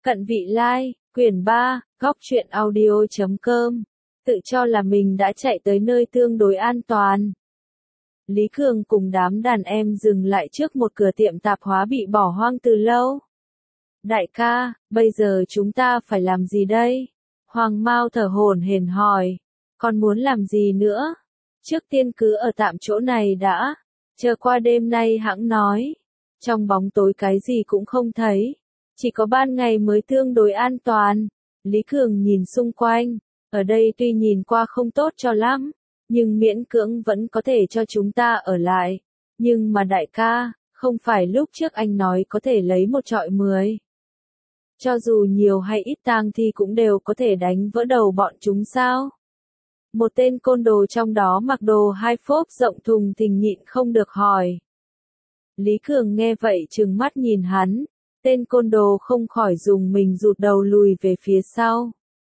Cận Vị Lai, quyển 3, góc truyện audio.com. Tự cho là mình đã chạy tới nơi tương đối an toàn. Lý Cường cùng đám đàn em dừng lại trước một cửa tiệm tạp hóa bị bỏ hoang từ lâu. Đại ca, bây giờ chúng ta phải làm gì đây? Hoàng Mao thở hổn hển hỏi. Còn muốn làm gì nữa? Trước tiên cứ ở tạm chỗ này đã. Chờ qua đêm nay hẵng nói. Trong bóng tối cái gì cũng không thấy. Chỉ có ban ngày mới tương đối an toàn. Lý Cường nhìn xung quanh. Ở đây tuy nhìn qua không tốt cho lắm. Nhưng miễn cưỡng vẫn có thể cho chúng ta ở lại. Nhưng mà đại ca, không phải lúc trước anh nói có thể lấy một trọi 10. Cho dù nhiều hay ít tang thì cũng đều có thể đánh vỡ đầu bọn chúng sao? Một tên côn đồ trong đó mặc đồ hai phốp rộng thùng thình nhịn không được hỏi. Lý Cường nghe vậy trừng mắt nhìn hắn. Tên côn đồ không khỏi dùng mình rụt đầu lùi về phía sau.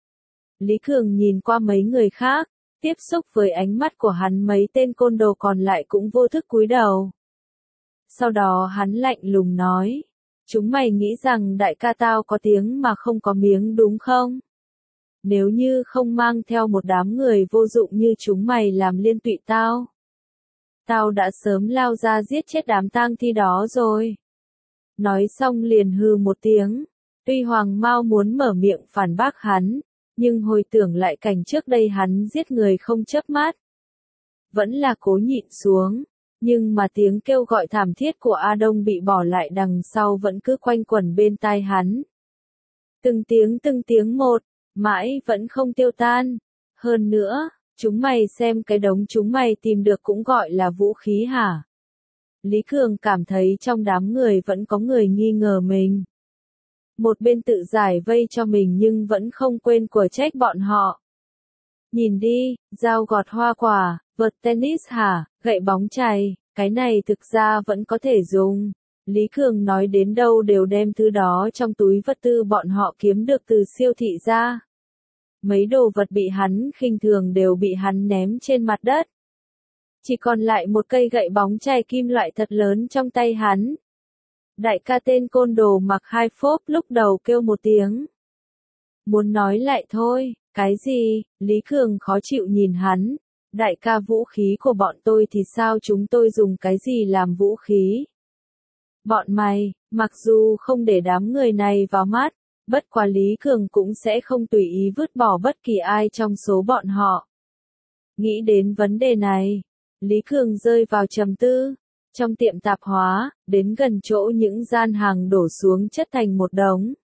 Lý Cường nhìn qua mấy người khác, tiếp xúc với ánh mắt của hắn mấy tên côn đồ còn lại cũng vô thức cúi đầu. Sau đó hắn lạnh lùng nói, chúng mày nghĩ rằng đại ca tao có tiếng mà không có miếng đúng không? Nếu như không mang theo một đám người vô dụng như chúng mày làm liên tụy tao, tao đã sớm lao ra giết chết đám tang thi đó rồi. Nói xong liền hừ một tiếng. Tuy Hoàng Mao muốn mở miệng phản bác hắn, nhưng hồi tưởng lại cảnh trước đây hắn giết người không chớp mắt, vẫn là cố nhịn xuống. Nhưng mà tiếng kêu gọi thảm thiết của A Đông bị bỏ lại đằng sau vẫn cứ quanh quẩn bên tai hắn. Từng tiếng một, mãi vẫn không tiêu tan. Hơn nữa, chúng mày xem cái đống chúng mày tìm được cũng gọi là vũ khí hả? Lý Cường cảm thấy trong đám người vẫn có người nghi ngờ mình. Một bên tự giải vây cho mình nhưng vẫn không quên của trách bọn họ. Nhìn đi, dao gọt hoa quả, vợt tennis hả, gậy bóng chày, cái này thực ra vẫn có thể dùng. Lý Cường nói đến đâu đều đem thứ đó trong túi vật tư bọn họ kiếm được từ siêu thị ra. Mấy đồ vật bị hắn khinh thường đều bị hắn ném trên mặt đất. Chỉ còn lại một cây gậy bóng chày kim loại thật lớn trong tay hắn. Đại ca tên côn đồ mặc hai phốp lúc đầu kêu một tiếng. Muốn nói lại thôi, cái gì? Lý Cường khó chịu nhìn hắn. Đại ca vũ khí của bọn tôi thì sao, chúng tôi dùng cái gì làm vũ khí? Bọn mày, mặc dù không để đám người này vào mắt, bất quá Lý Cường cũng sẽ không tùy ý vứt bỏ bất kỳ ai trong số bọn họ. Nghĩ đến vấn đề này, Lý Cường rơi vào trầm tư. Trong tiệm tạp hóa, đến gần chỗ những gian hàng đổ xuống chất thành một đống.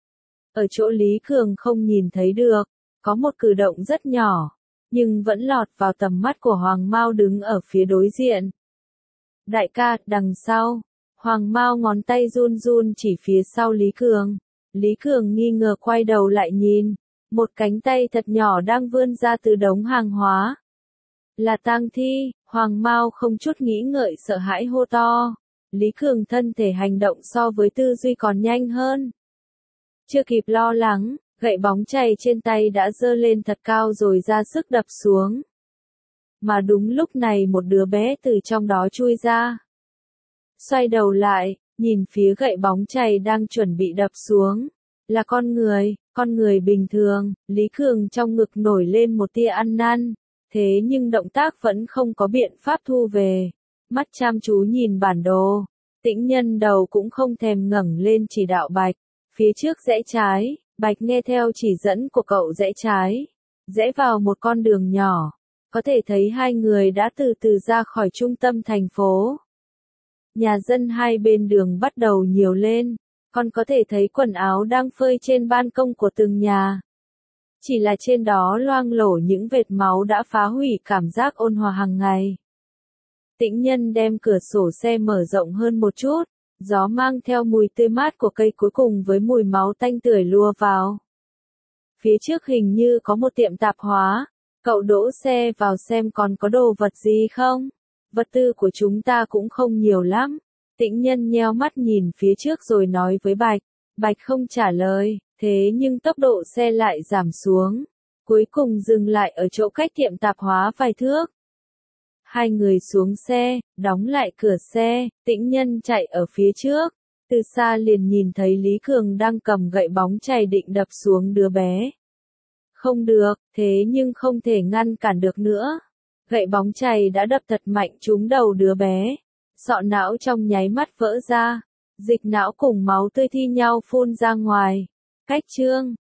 Ở chỗ Lý Cường không nhìn thấy được, có một cử động rất nhỏ, nhưng vẫn lọt vào tầm mắt của Hoàng Mao đứng ở phía đối diện. Đại ca, đằng sau. Hoàng Mao ngón tay run run chỉ phía sau Lý Cường. Lý Cường nghi ngờ quay đầu lại nhìn, một cánh tay thật nhỏ đang vươn ra từ đống hàng hóa. Là tang thi. Hoàng Mao không chút nghĩ ngợi sợ hãi hô to. Lý Cường thân thể hành động so với tư duy còn nhanh hơn. Chưa kịp lo lắng, gậy bóng chày trên tay đã giơ lên thật cao rồi ra sức đập xuống. Mà đúng lúc này một đứa bé từ trong đó chui ra. Xoay đầu lại, nhìn phía gậy bóng chày đang chuẩn bị đập xuống. Là con người bình thường. Lý Cường trong ngực nổi lên một tia ăn năn. Thế nhưng động tác vẫn không có biện pháp thu về. Mắt chăm chú nhìn bản đồ. Tĩnh Nhân đầu cũng không thèm ngẩng lên chỉ đạo Bạch. Phía trước rẽ trái. Bạch nghe theo chỉ dẫn của cậu rẽ trái. Rẽ vào một con đường nhỏ. Có thể thấy hai người đã từ từ ra khỏi trung tâm thành phố. Nhà dân hai bên đường bắt đầu nhiều lên. Còn có thể thấy quần áo đang phơi trên ban công của từng nhà. Chỉ là trên đó loang lổ những vệt máu đã phá hủy cảm giác ôn hòa hàng ngày. Tĩnh Nhân đem cửa sổ xe mở rộng hơn một chút, gió mang theo mùi tươi mát của cây cuối cùng với mùi máu tanh tưởi lùa vào. Phía trước hình như có một tiệm tạp hóa, cậu đỗ xe vào xem còn có đồ vật gì không? Vật tư của chúng ta cũng không nhiều lắm. Tĩnh Nhân nheo mắt nhìn phía trước rồi nói với Bạch. Bạch không trả lời. Thế nhưng tốc độ xe lại giảm xuống, cuối cùng dừng lại ở chỗ cách tiệm tạp hóa vài thước. Hai người xuống xe, đóng lại cửa xe, Tĩnh Nhân chạy ở phía trước, Từ xa liền nhìn thấy Lý Cường đang cầm gậy bóng chày định đập xuống đứa bé. Không được, thế nhưng không thể ngăn cản được nữa. Gậy bóng chày đã đập thật mạnh trúng đầu đứa bé. Sọ não trong nháy mắt vỡ ra. Dịch não cùng máu tươi thi nhau phun ra ngoài. Cách chương